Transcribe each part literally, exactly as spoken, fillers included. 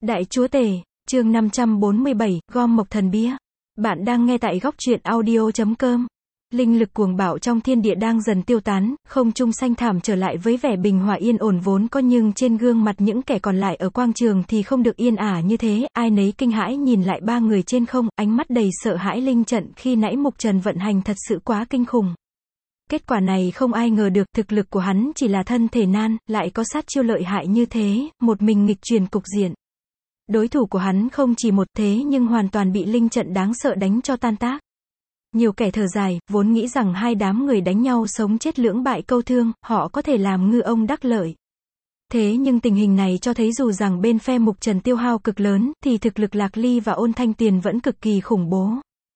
Đại chúa tể, chương năm trăm bốn mươi bảy, gom mộc thần bia. Bạn đang nghe tại góc truyện audio chấm com. Linh lực cuồng bạo trong thiên địa đang dần tiêu tán, không trung xanh thảm trở lại với vẻ bình hòa yên ổn vốn có, nhưng trên gương mặt những kẻ còn lại ở quang trường thì không được yên ả như thế, ai nấy kinh hãi nhìn lại ba người trên không, ánh mắt đầy sợ hãi. Linh trận khi nãy Mục Trần vận hành thật sự quá kinh khủng. Kết quả này không ai ngờ được, thực lực của hắn chỉ là thân thể nan, lại có sát chiêu lợi hại như thế, một mình nghịch chuyển cục diện. Đối thủ của hắn không chỉ một, thế nhưng hoàn toàn bị linh trận đáng sợ đánh cho tan tác. Nhiều kẻ thở dài, vốn nghĩ rằng hai đám người đánh nhau sống chết lưỡng bại câu thương, họ có thể làm ngư ông đắc lợi. Thế nhưng tình hình này cho thấy dù rằng bên phe Mục Trần tiêu hao cực lớn, thì thực lực Lạc Ly và Ôn Thanh Tuyền vẫn cực kỳ khủng bố.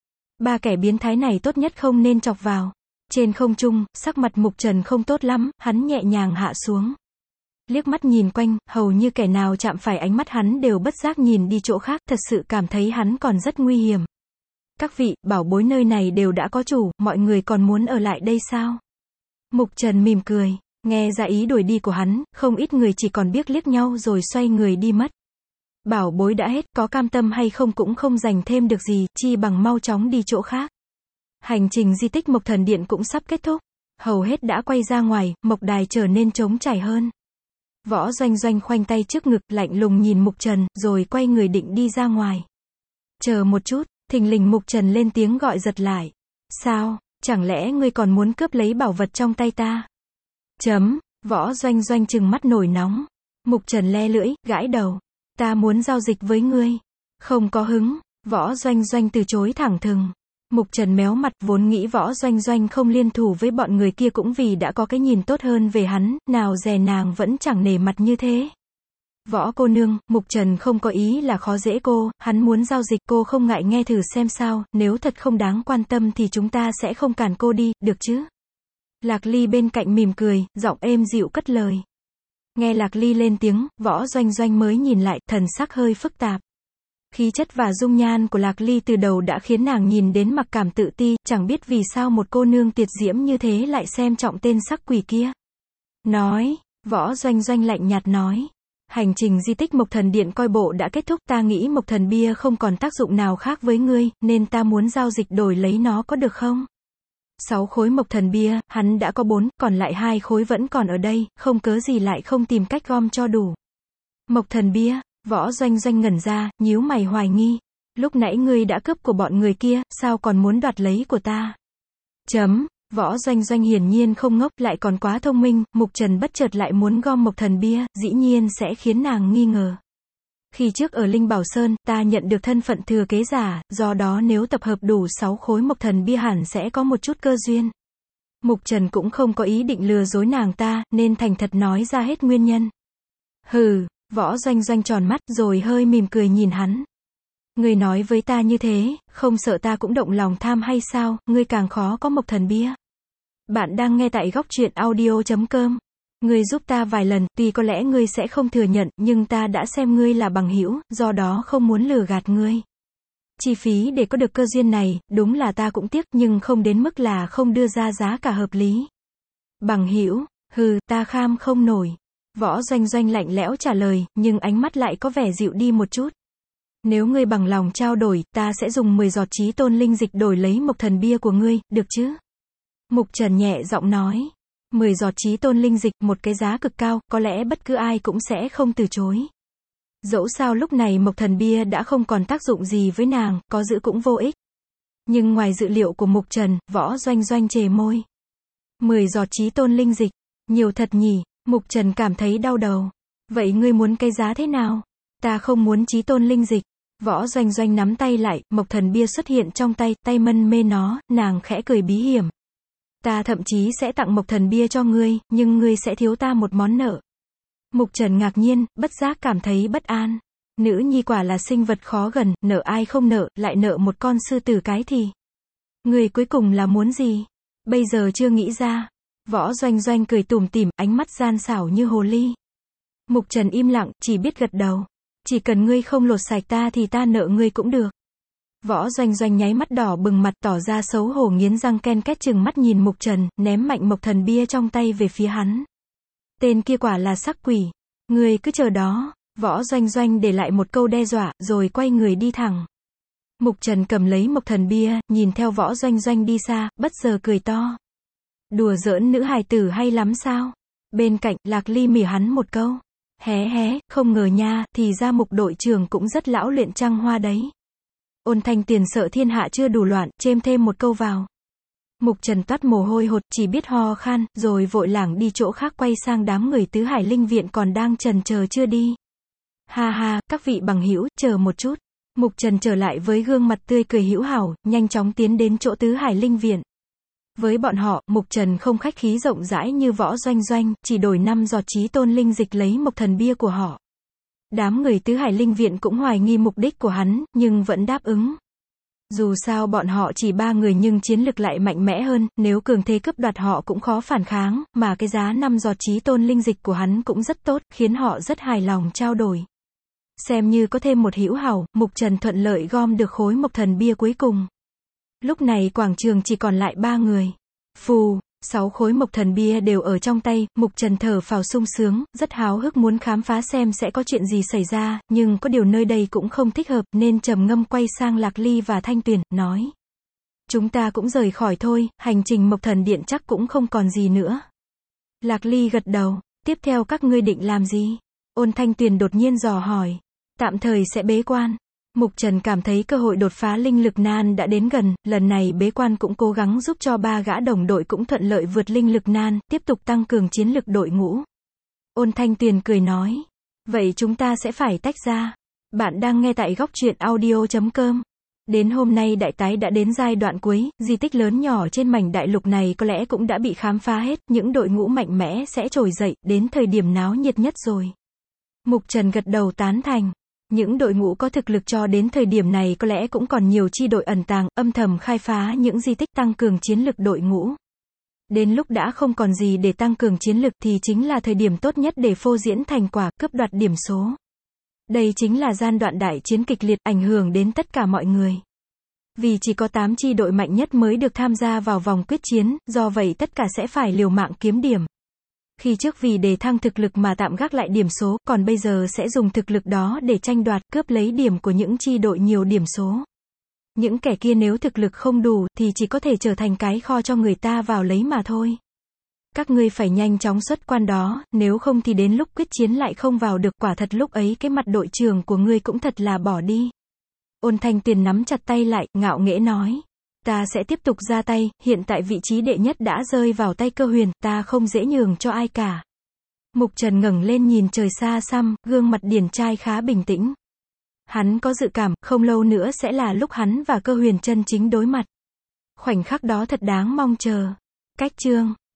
Ba kẻ biến thái này tốt nhất không nên chọc vào. Trên không trung, sắc mặt Mục Trần không tốt lắm, hắn nhẹ nhàng hạ xuống. Liếc mắt nhìn quanh, hầu như kẻ nào chạm phải ánh mắt hắn đều bất giác nhìn đi chỗ khác, thật sự cảm thấy hắn còn rất nguy hiểm. Các vị, bảo bối nơi này đều đã có chủ, mọi người còn muốn ở lại đây sao? Mục Trần mỉm cười, nghe ra ý đuổi đi của hắn, không ít người chỉ còn biết liếc nhau rồi xoay người đi mất. Bảo bối đã hết, có cam tâm hay không cũng không giành thêm được gì, chi bằng mau chóng đi chỗ khác. Hành trình di tích Mộc Thần Điện cũng sắp kết thúc, hầu hết đã quay ra ngoài, mộc đài trở nên trống trải hơn. Võ Doanh Doanh khoanh tay trước ngực, lạnh lùng nhìn Mục Trần, rồi quay người định đi ra ngoài. Chờ một chút, thình lình Mục Trần lên tiếng gọi giật lại. Sao, chẳng lẽ ngươi còn muốn cướp lấy bảo vật trong tay ta? Chấm, Võ Doanh Doanh trừng mắt nổi nóng. Mục Trần le lưỡi, gãi đầu. Ta muốn giao dịch với ngươi. Không có hứng, Võ Doanh Doanh từ chối thẳng thừng. Mục Trần méo mặt, vốn nghĩ Võ Doanh Doanh không liên thủ với bọn người kia cũng vì đã có cái nhìn tốt hơn về hắn, nào dè nàng vẫn chẳng nể mặt như thế. Võ cô nương, Mục Trần không có ý là khó dễ cô, hắn muốn giao dịch, cô không ngại nghe thử xem sao, nếu thật không đáng quan tâm thì chúng ta sẽ không cản cô đi, được chứ? Lạc Ly bên cạnh mỉm cười, giọng êm dịu cất lời. Nghe Lạc Ly lên tiếng, Võ Doanh Doanh mới nhìn lại, thần sắc hơi phức tạp. Khí chất và dung nhan của Lạc Ly từ đầu đã khiến nàng nhìn đến mặc cảm tự ti, chẳng biết vì sao một cô nương tuyệt diễm như thế lại xem trọng tên sắc quỷ kia. Nói, Võ Doanh Doanh lạnh nhạt nói. Hành trình di tích Mộc Thần Điện coi bộ đã kết thúc, ta nghĩ Mộc Thần Bia không còn tác dụng nào khác với ngươi, nên ta muốn giao dịch đổi lấy nó, có được không? Sáu khối Mộc Thần Bia, hắn đã có bốn, còn lại hai khối vẫn còn ở đây, không cớ gì lại không tìm cách gom cho đủ. Mộc Thần Bia, Võ Doanh Doanh ngẩn ra, nhíu mày hoài nghi. Lúc nãy ngươi đã cướp của bọn người kia, sao còn muốn đoạt lấy của ta? Chấm, Võ Doanh Doanh hiển nhiên không ngốc, lại còn quá thông minh, Mục Trần bất chợt lại muốn gom Mộc Thần Bia, dĩ nhiên sẽ khiến nàng nghi ngờ. Khi trước ở Linh Bảo Sơn, ta nhận được thân phận thừa kế giả, do đó nếu tập hợp đủ sáu khối Mộc Thần Bia hẳn sẽ có một chút cơ duyên. Mục Trần cũng không có ý định lừa dối nàng ta, nên thành thật nói ra hết nguyên nhân. Hừ, Võ Doanh Doanh tròn mắt rồi hơi mỉm cười nhìn hắn. Ngươi nói với ta như thế, không sợ ta cũng động lòng tham hay sao, ngươi càng khó có Mộc Thần Bia. Bạn đang nghe tại góc truyện audio chấm com. Ngươi giúp ta vài lần, tuy có lẽ ngươi sẽ không thừa nhận, nhưng ta đã xem ngươi là bằng hữu, do đó không muốn lừa gạt ngươi. Chi phí để có được cơ duyên này, đúng là ta cũng tiếc, nhưng không đến mức là không đưa ra giá cả hợp lý. Bằng hữu, hừ, ta kham không nổi. Võ Doanh Doanh lạnh lẽo trả lời, nhưng ánh mắt lại có vẻ dịu đi một chút. Nếu ngươi bằng lòng trao đổi, ta sẽ dùng mười giọt chí tôn linh dịch đổi lấy Mộc Thần Bia của ngươi, được chứ? Mục Trần nhẹ giọng nói. mười giọt chí tôn linh dịch, một cái giá cực cao, có lẽ bất cứ ai cũng sẽ không từ chối. Dẫu sao lúc này Mộc Thần Bia đã không còn tác dụng gì với nàng, có giữ cũng vô ích. Nhưng ngoài dự liệu của Mục Trần, Võ Doanh Doanh chề môi. mười giọt chí tôn linh dịch, nhiều thật nhỉ? Mục Trần cảm thấy đau đầu. Vậy ngươi muốn cái giá thế nào? Ta không muốn chí tôn linh dịch. Võ Doanh Doanh nắm tay lại, Mộc Thần Bia xuất hiện trong tay, tay mân mê nó, nàng khẽ cười bí hiểm. Ta thậm chí sẽ tặng Mộc Thần Bia cho ngươi, nhưng ngươi sẽ thiếu ta một món nợ. Mục Trần ngạc nhiên, bất giác cảm thấy bất an. Nữ nhi quả là sinh vật khó gần, nợ ai không nợ, lại nợ một con sư tử cái thì. Ngươi cuối cùng là muốn gì? Bây giờ chưa nghĩ ra. Võ Doanh Doanh cười tủm tỉm, ánh mắt gian xảo như hồ ly. Mục Trần im lặng, chỉ biết gật đầu. Chỉ cần ngươi không lột sạch ta thì ta nợ ngươi cũng được. Võ Doanh Doanh nháy mắt đỏ bừng mặt, tỏ ra xấu hổ, nghiến răng ken két chừng mắt nhìn Mục Trần, ném mạnh Mộc Thần Bia trong tay về phía hắn. Tên kia quả là sắc quỷ. Ngươi cứ chờ đó. Võ Doanh Doanh để lại một câu đe dọa, rồi quay người đi thẳng. Mục Trần cầm lấy Mộc Thần Bia, nhìn theo Võ Doanh Doanh đi xa, bất giờ cười to. Đùa giỡn nữ hài tử hay lắm sao? Bên cạnh, Lạc Ly mỉa hắn một câu. Hé hé, không ngờ nha, thì ra Mục đội trưởng cũng rất lão luyện trăng hoa đấy. Ôn Thanh Tuyền sợ thiên hạ chưa đủ loạn, chêm thêm một câu vào. Mục Trần toát mồ hôi hột, chỉ biết ho khan, rồi vội lảng đi chỗ khác quay sang đám người Tứ Hải Linh Viện còn đang chần chờ chưa đi. Ha ha, các vị bằng hữu, chờ một chút. Mục Trần trở lại với gương mặt tươi cười hữu hảo, nhanh chóng tiến đến chỗ Tứ Hải Linh Viện. Với bọn họ, Mục Trần không khách khí rộng rãi như Võ Doanh Doanh, chỉ đổi năm giọt chí tôn linh dịch lấy Mộc Thần Bia của họ. Đám người Tứ Hải Linh Viện cũng hoài nghi mục đích của hắn, nhưng vẫn đáp ứng. Dù sao bọn họ chỉ ba người nhưng chiến lực lại mạnh mẽ hơn, nếu cường thế cướp đoạt họ cũng khó phản kháng, mà cái giá năm giọt chí tôn linh dịch của hắn cũng rất tốt, khiến họ rất hài lòng trao đổi. Xem như có thêm một hữu hảo, Mục Trần thuận lợi gom được khối Mộc Thần Bia cuối cùng. Lúc này quảng trường chỉ còn lại ba người. Phù, sáu khối Mộc Thần Bia đều ở trong tay, Mục Trần thở phào sung sướng, rất háo hức muốn khám phá xem sẽ có chuyện gì xảy ra, nhưng có điều nơi đây cũng không thích hợp, nên trầm ngâm quay sang Lạc Ly và Thanh Tuyền, nói. Chúng ta cũng rời khỏi thôi, hành trình Mộc Thần Điện chắc cũng không còn gì nữa. Lạc Ly gật đầu, tiếp theo các ngươi định làm gì? Ôn Thanh Tuyền đột nhiên dò hỏi. Tạm thời sẽ bế quan. Mục Trần cảm thấy cơ hội đột phá linh lực nan đã đến gần, lần này bế quan cũng cố gắng giúp cho ba gã đồng đội cũng thuận lợi vượt linh lực nan, tiếp tục tăng cường chiến lực đội ngũ. Ôn Thanh Tuyền cười nói. Vậy chúng ta sẽ phải tách ra. Bạn đang nghe tại góc truyện audio chấm com. Đến hôm nay đại tái đã đến giai đoạn cuối, di tích lớn nhỏ trên mảnh đại lục này có lẽ cũng đã bị khám phá hết, những đội ngũ mạnh mẽ sẽ trồi dậy, đến thời điểm náo nhiệt nhất rồi. Mục Trần gật đầu tán thành. Những đội ngũ có thực lực cho đến thời điểm này có lẽ cũng còn nhiều chi đội ẩn tàng, âm thầm khai phá những di tích tăng cường chiến lực đội ngũ. Đến lúc đã không còn gì để tăng cường chiến lực thì chính là thời điểm tốt nhất để phô diễn thành quả, cướp đoạt điểm số. Đây chính là gian đoạn đại chiến kịch liệt ảnh hưởng đến tất cả mọi người. Vì chỉ có tám chi đội mạnh nhất mới được tham gia vào vòng quyết chiến, do vậy tất cả sẽ phải liều mạng kiếm điểm. Khi trước vì đề thăng thực lực mà tạm gác lại điểm số, còn bây giờ sẽ dùng thực lực đó để tranh đoạt, cướp lấy điểm của những chi đội nhiều điểm số. Những kẻ kia nếu thực lực không đủ, thì chỉ có thể trở thành cái kho cho người ta vào lấy mà thôi. Các ngươi phải nhanh chóng xuất quan đó, nếu không thì đến lúc quyết chiến lại không vào được, quả thật lúc ấy cái mặt đội trưởng của ngươi cũng thật là bỏ đi. Ôn Thanh Tuyền nắm chặt tay lại, ngạo nghễ nói. Ta sẽ tiếp tục ra tay, hiện tại vị trí đệ nhất đã rơi vào tay Cơ Huyền, ta không dễ nhường cho ai cả. Mục Trần ngẩng lên nhìn trời xa xăm, gương mặt điển trai khá bình tĩnh. Hắn có dự cảm, không lâu nữa sẽ là lúc hắn và Cơ Huyền chân chính đối mặt. Khoảnh khắc đó thật đáng mong chờ. Cách chương